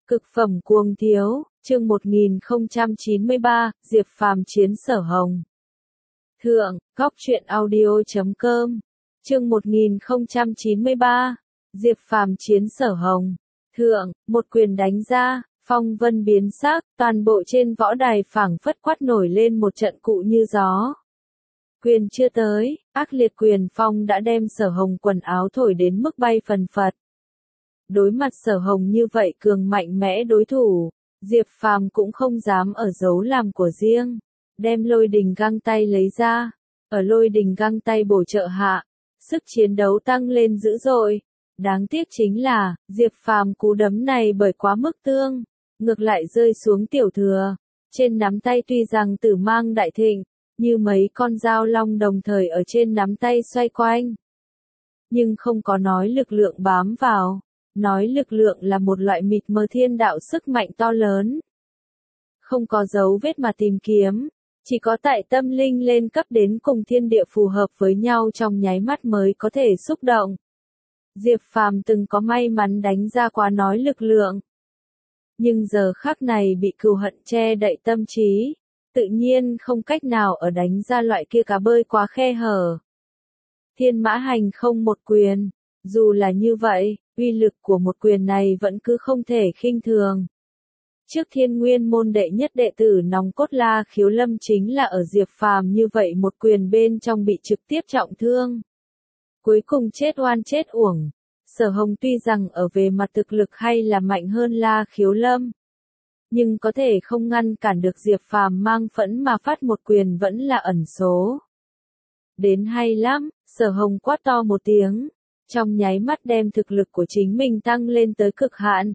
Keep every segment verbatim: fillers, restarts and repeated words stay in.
Cực phẩm cuồng thiếu, chương một nghìn không trăm chín mươi ba, Diệp Phàm chiến Sở Hồng. Thượng, góc truyện audio chấm com. Chương một nghìn không trăm chín mươi ba, Diệp Phàm chiến Sở Hồng. Thượng, một quyền đánh ra, phong vân biến sắc, toàn bộ trên võ đài phảng phất quát nổi lên một trận cụ như gió. Quyền chưa tới, ác liệt quyền phong đã đem Sở Hồng quần áo thổi đến mức bay phần phật. Đối mặt Sở Hồng như vậy cường mạnh mẽ đối thủ, Diệp Phàm cũng không dám ở giấu làm của riêng, đem lôi đình găng tay lấy ra, ở lôi đình găng tay bổ trợ hạ, sức chiến đấu tăng lên dữ dội. Đáng tiếc chính là, Diệp Phàm cú đấm này bởi quá mức tương, ngược lại rơi xuống tiểu thừa, trên nắm tay tuy rằng tử mang đại thịnh, như mấy con dao long đồng thời ở trên nắm tay xoay quanh. Nhưng không có nói lực lượng bám vào. Nói lực lượng là một loại mịt mờ thiên đạo sức mạnh to lớn. Không có dấu vết mà tìm kiếm, chỉ có tại tâm linh lên cấp đến cùng thiên địa phù hợp với nhau trong nháy mắt mới có thể xúc động. Diệp Phàm từng có may mắn đánh ra quá nói lực lượng. Nhưng giờ khắc này bị cừu hận che đậy tâm trí, tự nhiên không cách nào ở đánh ra loại kia cá bơi quá khe hở. Thiên mã hành không một quyền, dù là như vậy, uy lực của một quyền này vẫn cứ không thể khinh thường. Trước Thiên Nguyên môn đệ nhất đệ tử nòng cốt La Khiếu Lâm chính là ở Diệp Phàm như vậy một quyền bên trong bị trực tiếp trọng thương. Cuối cùng chết oan chết uổng. Sở Hồng tuy rằng ở về mặt thực lực hay là mạnh hơn La Khiếu Lâm, nhưng có thể không ngăn cản được Diệp Phàm mang phẫn mà phát một quyền vẫn là ẩn số. Đến hay lắm, Sở Hồng quát to một tiếng. Trong nháy mắt đem thực lực của chính mình tăng lên tới cực hạn.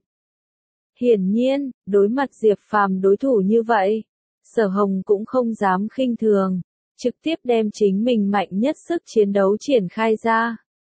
Hiển nhiên, đối mặt Diệp Phàm đối thủ như vậy, Sở Hồng cũng không dám khinh thường, trực tiếp đem chính mình mạnh nhất sức chiến đấu triển khai ra.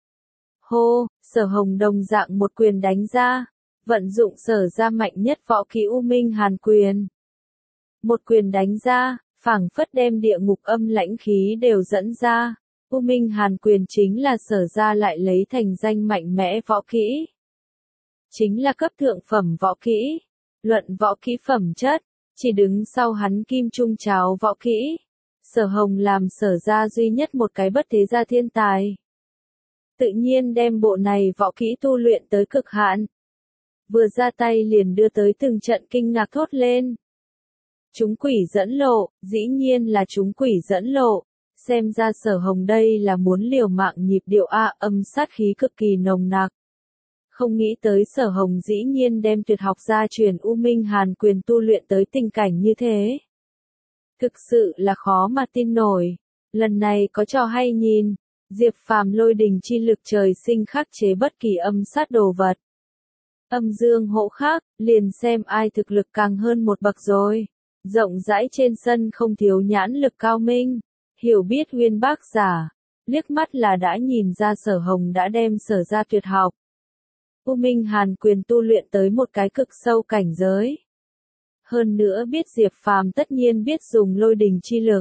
Hô, Sở Hồng đồng dạng một quyền đánh ra, vận dụng sở ra mạnh nhất võ kỹ U Minh Hàn Quyền. Một quyền đánh ra, phảng phất đem địa ngục âm lãnh khí đều dẫn ra. U Minh Hàn Quyền chính là sở ra lại lấy thành danh mạnh mẽ võ kỹ. Chính là cấp thượng phẩm võ kỹ. Luận võ kỹ phẩm chất, chỉ đứng sau hắn kim trung cháo võ kỹ. Sở Hồng làm sở ra duy nhất một cái bất thế gia thiên tài. Tự nhiên đem bộ này võ kỹ tu luyện tới cực hạn. Vừa ra tay liền đưa tới từng trận kinh ngạc thốt lên. Chúng quỷ dẫn lộ, dĩ nhiên là chúng quỷ dẫn lộ. Xem ra Sở Hồng đây là muốn liều mạng nhịp điệu A, âm sát khí cực kỳ nồng nặc. Không nghĩ tới Sở Hồng dĩ nhiên đem tuyệt học gia truyền U Minh Hàn Quyền tu luyện tới tình cảnh như thế. Thực sự là khó mà tin nổi. Lần này có trò hay nhìn. Diệp Phàm lôi đình chi lực trời sinh khắc chế bất kỳ âm sát đồ vật. Âm dương hộ khắc, liền xem ai thực lực càng hơn một bậc rồi. Rộng rãi trên sân không thiếu nhãn lực cao minh. Hiểu biết uyên bác giả, liếc mắt là đã nhìn ra Sở Hồng đã đem sở ra tuyệt học. U Minh Hàn Quyền tu luyện tới một cái cực sâu cảnh giới. Hơn nữa biết Diệp Phàm tất nhiên biết dùng lôi đình chi lực.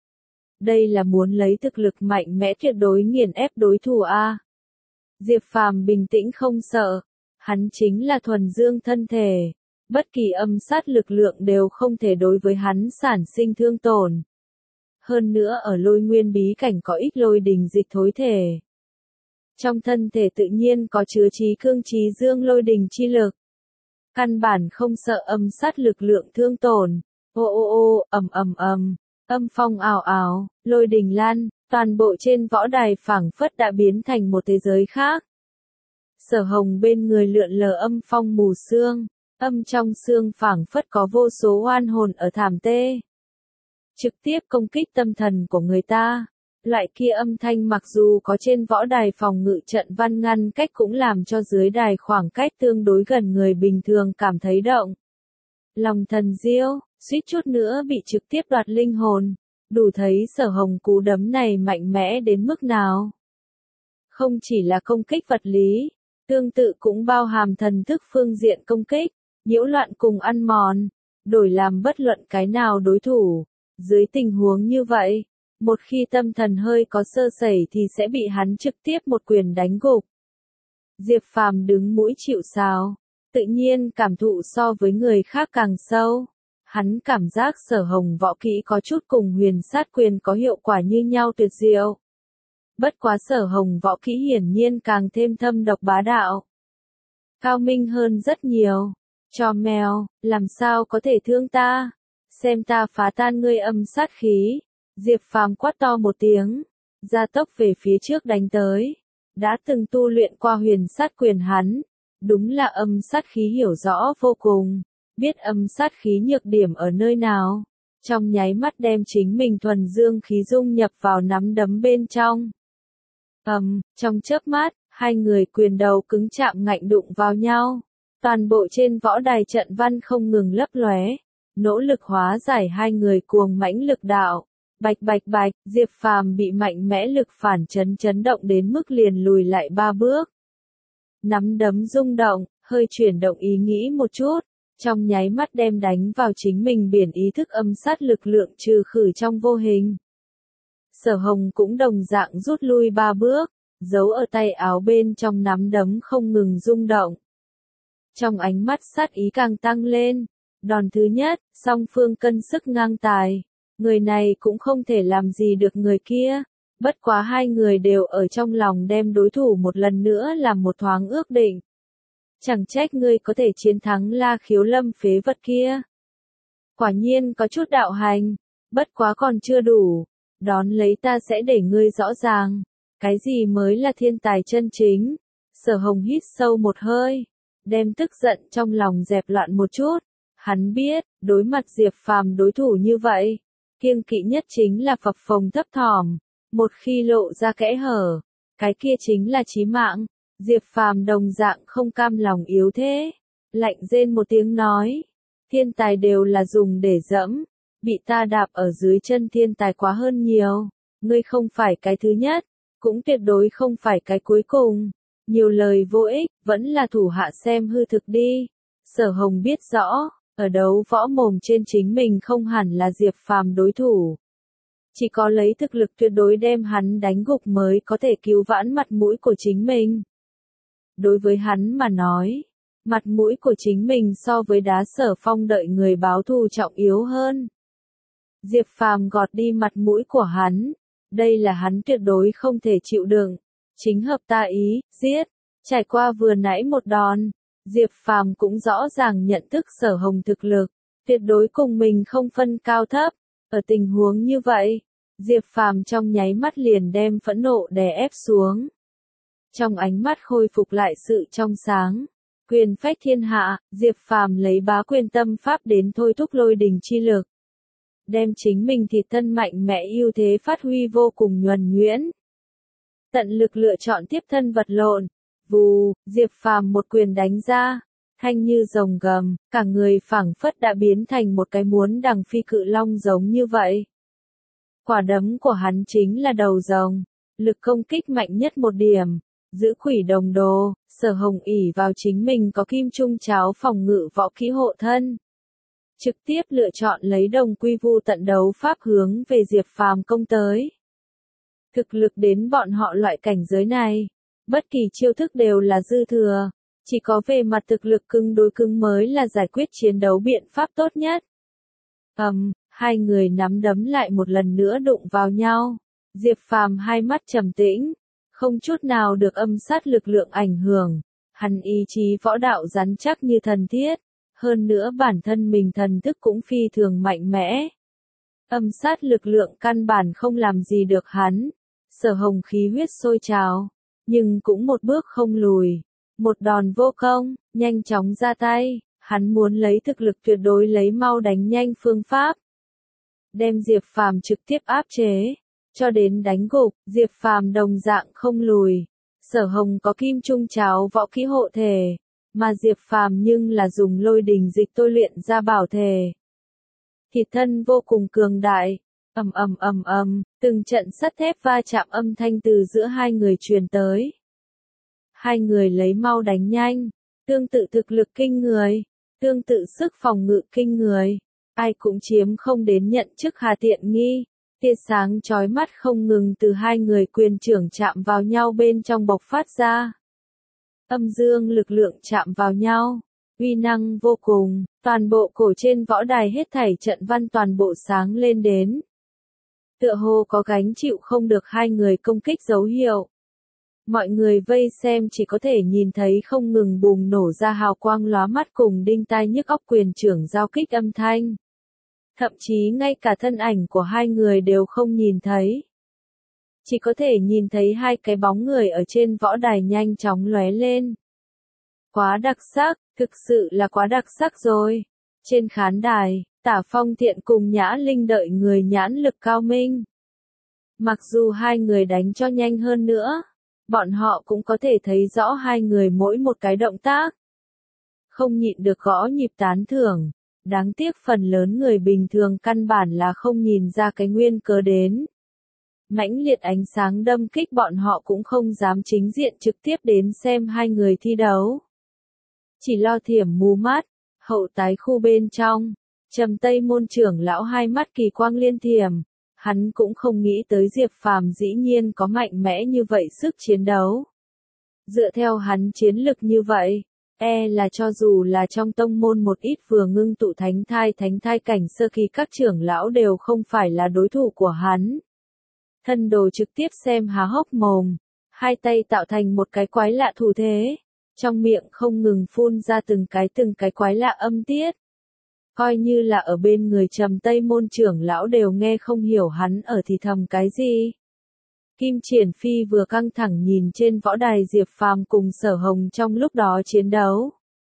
Đây là muốn lấy thực lực mạnh mẽ tuyệt đối nghiền ép đối thủ A. Diệp Phàm bình tĩnh không sợ, hắn chính là thuần dương thân thể, bất kỳ âm sát lực lượng đều không thể đối với hắn sản sinh thương tổn. Hơn nữa ở lôi nguyên bí cảnh có ít lôi đình dịch thối thể. Trong thân thể tự nhiên có chứa trí cương trí dương lôi đình chi lực. Căn bản không sợ âm sát lực lượng thương tổn. Ô ô ô, ầm ầm ầm, âm phong ào ào, lôi đình lan, toàn bộ trên võ đài phảng phất đã biến thành một thế giới khác. Sở Hồng bên người lượn lờ âm phong mù sương, âm trong sương phảng phất có vô số oan hồn ở thảm tê. Trực tiếp công kích tâm thần của người ta. Loại kia âm thanh mặc dù có trên võ đài phòng ngự trận văn ngăn cách cũng làm cho dưới đài khoảng cách tương đối gần người bình thường cảm thấy động. Lòng thần diêu, suýt chút nữa bị trực tiếp đoạt linh hồn. Đủ thấy Sở Hồng cú đấm này mạnh mẽ đến mức nào. Không chỉ là công kích vật lý, tương tự cũng bao hàm thần thức phương diện công kích, nhiễu loạn cùng ăn mòn, đổi làm bất luận cái nào đối thủ. Dưới tình huống như vậy, một khi tâm thần hơi có sơ sẩy thì sẽ bị hắn trực tiếp một quyền đánh gục. Diệp Phàm đứng mũi chịu sào, tự nhiên cảm thụ so với người khác càng sâu. Hắn cảm giác Sở Hồng võ kỹ có chút cùng Huyền Sát Quyền có hiệu quả như nhau tuyệt diệu. Bất quá Sở Hồng võ kỹ hiển nhiên càng thêm thâm độc bá đạo. Cao minh hơn rất nhiều. Cho mèo, làm sao có thể thương ta? Xem ta phá tan ngươi âm sát khí. Diệp Phàm quát to một tiếng, gia tốc về phía trước đánh tới. Đã từng tu luyện qua Huyền Sát Quyền hắn, đúng là âm sát khí hiểu rõ vô cùng, biết âm sát khí nhược điểm ở nơi nào. Trong nháy mắt đem chính mình thuần dương khí dung nhập vào nắm đấm bên trong. Ầm, um, trong chớp mắt, hai người quyền đầu cứng chạm ngạnh đụng vào nhau. Toàn bộ trên võ đài trận văn không ngừng lấp lóe, nỗ lực hóa giải hai người cuồng mãnh lực đạo. Bạch bạch bạch, Diệp Phàm bị mạnh mẽ lực phản chấn chấn động đến mức liền lùi lại ba bước. Nắm đấm rung động, hơi chuyển động ý nghĩ một chút, trong nháy mắt đem đánh vào chính mình biển ý thức âm sát lực lượng trừ khử trong vô hình. Sở Hồng cũng đồng dạng rút lui ba bước, giấu ở tay áo bên trong nắm đấm không ngừng rung động. Trong ánh mắt sát ý càng tăng lên, đòn thứ nhất, song phương cân sức ngang tài. Người này cũng không thể làm gì được người kia, bất quá hai người đều ở trong lòng đem đối thủ một lần nữa làm một thoáng ước định. Chẳng trách ngươi có thể chiến thắng La Khiếu Lâm phế vật kia. Quả nhiên có chút đạo hành, bất quá còn chưa đủ, đón lấy ta sẽ để ngươi rõ ràng, cái gì mới là thiên tài chân chính. Sở Hồng hít sâu một hơi, đem tức giận trong lòng dẹp loạn một chút, hắn biết, đối mặt Diệp Phàm đối thủ như vậy, kiêng kỵ nhất chính là phập phồng thấp thỏm, một khi lộ ra kẽ hở, cái kia chính là chí mạng. Diệp Phàm đồng dạng không cam lòng yếu thế, lạnh rên một tiếng nói, thiên tài đều là dùng để dẫm, bị ta đạp ở dưới chân thiên tài quá hơn nhiều, ngươi không phải cái thứ nhất, cũng tuyệt đối không phải cái cuối cùng, nhiều lời vô ích, vẫn là thủ hạ xem hư thực đi. Sở Hồng biết rõ, ở đấu võ mồm trên chính mình không hẳn là Diệp Phàm đối thủ. Chỉ có lấy thực lực tuyệt đối đem hắn đánh gục mới có thể cứu vãn mặt mũi của chính mình. Đối với hắn mà nói, mặt mũi của chính mình so với Đá Sở Phong đợi người báo thù trọng yếu hơn. Diệp Phàm gọt đi mặt mũi của hắn, đây là hắn tuyệt đối không thể chịu đựng. Chính hợp ta ý, giết. Trải qua vừa nãy một đòn, Diệp Phàm cũng rõ ràng nhận thức Sở Hồng thực lực, tuyệt đối cùng mình không phân cao thấp. Ở tình huống như vậy, Diệp Phàm trong nháy mắt liền đem phẫn nộ đè ép xuống. Trong ánh mắt khôi phục lại sự trong sáng, quyền phách thiên hạ, Diệp Phàm lấy bá quyền tâm pháp đến thôi thúc lôi đình chi lực. Đem chính mình thịt thân mạnh mẽ ưu thế phát huy vô cùng nhuần nhuyễn. Tận lực lựa chọn tiếp thân vật lộn, vù, Diệp Phàm một quyền đánh ra, thanh như rồng gầm, cả người phảng phất đã biến thành một cái muốn đằng phi cự long giống như vậy. Quả đấm của hắn chính là đầu rồng, lực công kích mạnh nhất một điểm, giữ quỷ đồng đồ. Sở Hồng ỷ vào chính mình có kim trung cháo phòng ngự võ kỹ hộ thân, trực tiếp lựa chọn lấy đồng quy vu tận đấu pháp hướng về Diệp Phàm công tới. Thực lực đến bọn họ loại cảnh giới này, bất kỳ chiêu thức đều là dư thừa, chỉ có về mặt thực lực cứng đối cứng mới là giải quyết chiến đấu biện pháp tốt nhất. Ầm, um, hai người nắm đấm lại một lần nữa đụng vào nhau. Diệp Phàm hai mắt trầm tĩnh, không chút nào được âm sát lực lượng ảnh hưởng, hắn ý chí võ đạo rắn chắc như thần thiết, hơn nữa bản thân mình thần thức cũng phi thường mạnh mẽ. Âm sát lực lượng căn bản không làm gì được hắn. Sở Hồng khí huyết sôi trào, nhưng cũng một bước không lùi, một đòn vô công, nhanh chóng ra tay, hắn muốn lấy thực lực tuyệt đối lấy mau đánh nhanh phương pháp. Đem Diệp Phàm trực tiếp áp chế, cho đến đánh gục, Diệp Phàm đồng dạng không lùi. Sở Hồng có kim trung cháo võ kỹ hộ thể, mà Diệp Phàm nhưng là dùng lôi đình dịch tôi luyện ra bảo thể. Thịt thân vô cùng cường đại, ầm ầm ầm ầm, từng trận sắt thép va chạm âm thanh từ giữa hai người truyền tới. Hai người lấy mau đánh nhanh, tương tự thực lực kinh người, tương tự sức phòng ngự kinh người, ai cũng chiếm không đến nhận chức hà tiện nghi. Tia sáng chói mắt không ngừng từ hai người quyền trưởng chạm vào nhau bên trong bộc phát ra. Âm dương lực lượng chạm vào nhau, uy năng vô cùng, toàn bộ cổ trên võ đài hết thảy trận văn toàn bộ sáng lên đến. Tựa hồ có gánh chịu không được hai người công kích dấu hiệu. Mọi người vây xem chỉ có thể nhìn thấy không ngừng bùng nổ ra hào quang lóa mắt cùng đinh tai nhức óc quyền trưởng giao kích âm thanh. Thậm chí ngay cả thân ảnh của hai người đều không nhìn thấy. Chỉ có thể nhìn thấy hai cái bóng người ở trên võ đài nhanh chóng lóe lên. Quá đặc sắc, thực sự là quá đặc sắc rồi. Trên khán đài, Tả Phong Thiện cùng Nhã Linh đợi người nhãn lực cao minh. Mặc dù hai người đánh cho nhanh hơn nữa, bọn họ cũng có thể thấy rõ hai người mỗi một cái động tác. Không nhịn được gõ nhịp tán thưởng. Đáng tiếc phần lớn người bình thường căn bản là không nhìn ra cái nguyên cớ đến. Mãnh liệt ánh sáng đâm kích bọn họ cũng không dám chính diện trực tiếp đến xem hai người thi đấu. Chỉ lo thiểm mù mắt, hậu tái khu bên trong, Trầm Tây môn trưởng lão hai mắt kỳ quang liên thiểm, hắn cũng không nghĩ tới Diệp Phàm dĩ nhiên có mạnh mẽ như vậy sức chiến đấu. Dựa theo hắn chiến lực như vậy, e là cho dù là trong tông môn một ít vừa ngưng tụ thánh thai thánh thai cảnh sơ kỳ các trưởng lão đều không phải là đối thủ của hắn. Thân đồ trực tiếp xem há hốc mồm, hai tay tạo thành một cái quái lạ thủ thế, trong miệng không ngừng phun ra từng cái từng cái quái lạ âm tiết. Coi như là ở bên người Trầm Tây môn trưởng lão đều nghe không hiểu hắn ở thì thầm cái gì. Kim Triển Phi vừa căng thẳng nhìn trên võ đài Diệp Phàm cùng Sở Hồng trong lúc đó chiến đấu.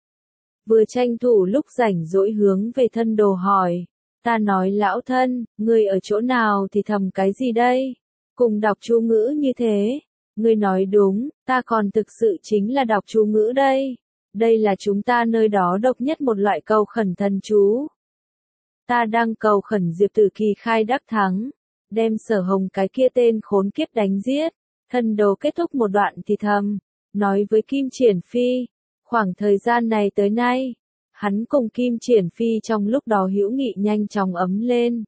Vừa tranh thủ lúc rảnh rỗi hướng về thân đồ hỏi, ta nói lão thân, ngươi ở chỗ nào thì thầm cái gì đây? Cùng đọc chú ngữ như thế. Ngươi nói đúng, ta còn thực sự chính là đọc chú ngữ đây. Đây là chúng ta nơi đó độc nhất một loại cầu khẩn thần chú. Ta đang cầu khẩn Diệp Tử Kỳ khai đắc thắng. Đem Sở Hồng cái kia tên khốn kiếp đánh giết. Thân đồ kết thúc một đoạn thì thầm, nói với Kim Triển Phi, khoảng thời gian này tới nay, hắn cùng Kim Triển Phi trong lúc đó hữu nghị nhanh chóng ấm lên.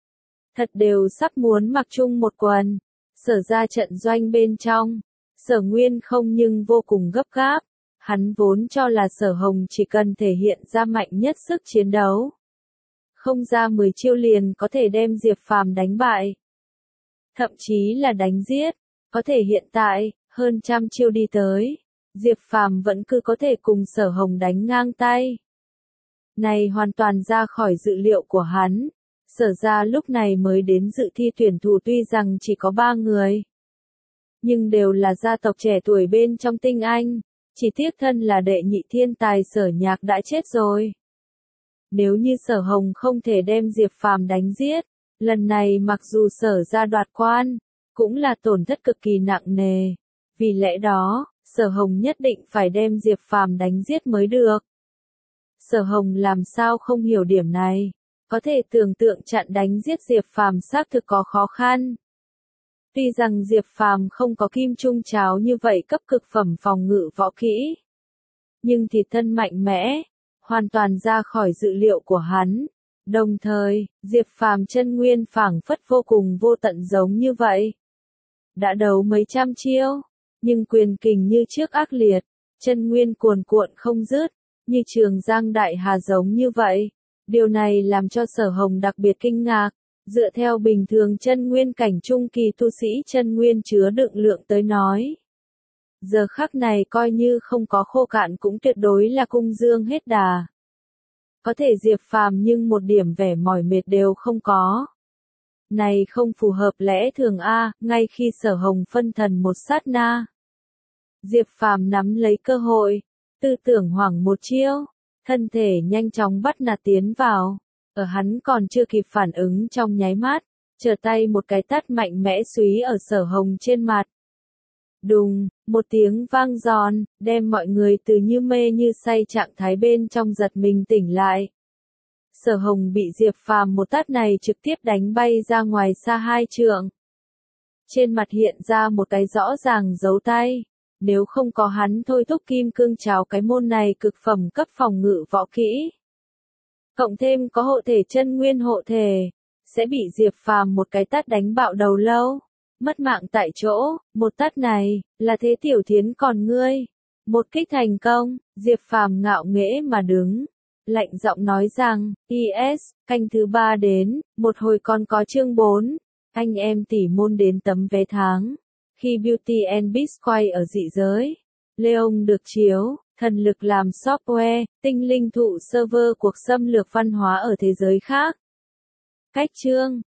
Thật đều sắp muốn mặc chung một quần, Sở ra trận doanh bên trong, Sở Nguyên không nhưng vô cùng gấp gáp, hắn vốn cho là Sở Hồng chỉ cần thể hiện ra mạnh nhất sức chiến đấu. Không ra mười chiêu liền có thể đem Diệp Phàm đánh bại. Thậm chí là đánh giết, có thể hiện tại, hơn trăm chiêu đi tới, Diệp Phàm vẫn cứ có thể cùng Sở Hồng đánh ngang tay. Này hoàn toàn ra khỏi dự liệu của hắn, Sở ra lúc này mới đến dự thi tuyển thủ tuy rằng chỉ có ba người. Nhưng đều là gia tộc trẻ tuổi bên trong tinh anh, chỉ tiếc thân là đệ nhị thiên tài Sở Nhạc đã chết rồi. Nếu như Sở Hồng không thể đem Diệp Phàm đánh giết, lần này mặc dù Sở ra đoạt quan, cũng là tổn thất cực kỳ nặng nề. Vì lẽ đó, Sở Hồng nhất định phải đem Diệp Phàm đánh giết mới được. Sở Hồng làm sao không hiểu điểm này, có thể tưởng tượng chặn đánh giết Diệp Phàm xác thực có khó khăn. Tuy rằng Diệp Phàm không có kim trung cháo như vậy cấp cực phẩm phòng ngự võ kỹ, nhưng thịt thân mạnh mẽ, hoàn toàn ra khỏi dự liệu của hắn. Đồng thời, Diệp Phàm chân nguyên phảng phất vô cùng vô tận giống như vậy. Đã đấu mấy trăm chiêu, nhưng quyền kình như trước ác liệt, chân nguyên cuồn cuộn không dứt, như trường giang đại hà giống như vậy. Điều này làm cho Sở Hồng đặc biệt kinh ngạc, dựa theo bình thường chân nguyên cảnh trung kỳ tu sĩ chân nguyên chứa đựng lượng tới nói. Giờ khắc này coi như không có khô cạn cũng tuyệt đối là cung dương hết đà. Có thể Diệp Phàm nhưng một điểm vẻ mỏi mệt đều không có. Này không phù hợp lẽ thường a, ngay khi Sở Hồng phân thần một sát na. Diệp Phàm nắm lấy cơ hội, tư tưởng hoảng một chiêu, thân thể nhanh chóng bắt nạt tiến vào, ở hắn còn chưa kịp phản ứng trong nháy mắt, trở tay một cái tát mạnh mẽ súy ở Sở Hồng trên mặt. Đùng, một tiếng vang giòn, đem mọi người từ như mê như say trạng thái bên trong giật mình tỉnh lại. Sở Hồng bị Diệp Phàm một tát này trực tiếp đánh bay ra ngoài xa hai trượng. Trên mặt hiện ra một cái rõ ràng dấu tay, nếu không có hắn thôi thúc kim cương cháo cái môn này cực phẩm cấp phòng ngự võ kỹ. Cộng thêm có hộ thể chân nguyên hộ thể, sẽ bị Diệp Phàm một cái tát đánh bạo đầu lâu. Mất mạng tại chỗ, một tát này, là thế tiểu thiến còn ngươi. Một kích thành công, Diệp Phàm ngạo nghễ mà đứng. Lạnh giọng nói rằng, yes, canh thứ ba đến, một hồi còn có chương bốn. Anh em tỉ môn đến tấm vé tháng. Khi Beauty and Beast quay ở dị giới, Leon được chiếu, thần lực làm software, tinh linh thụ server cuộc xâm lược văn hóa ở thế giới khác. Cách chương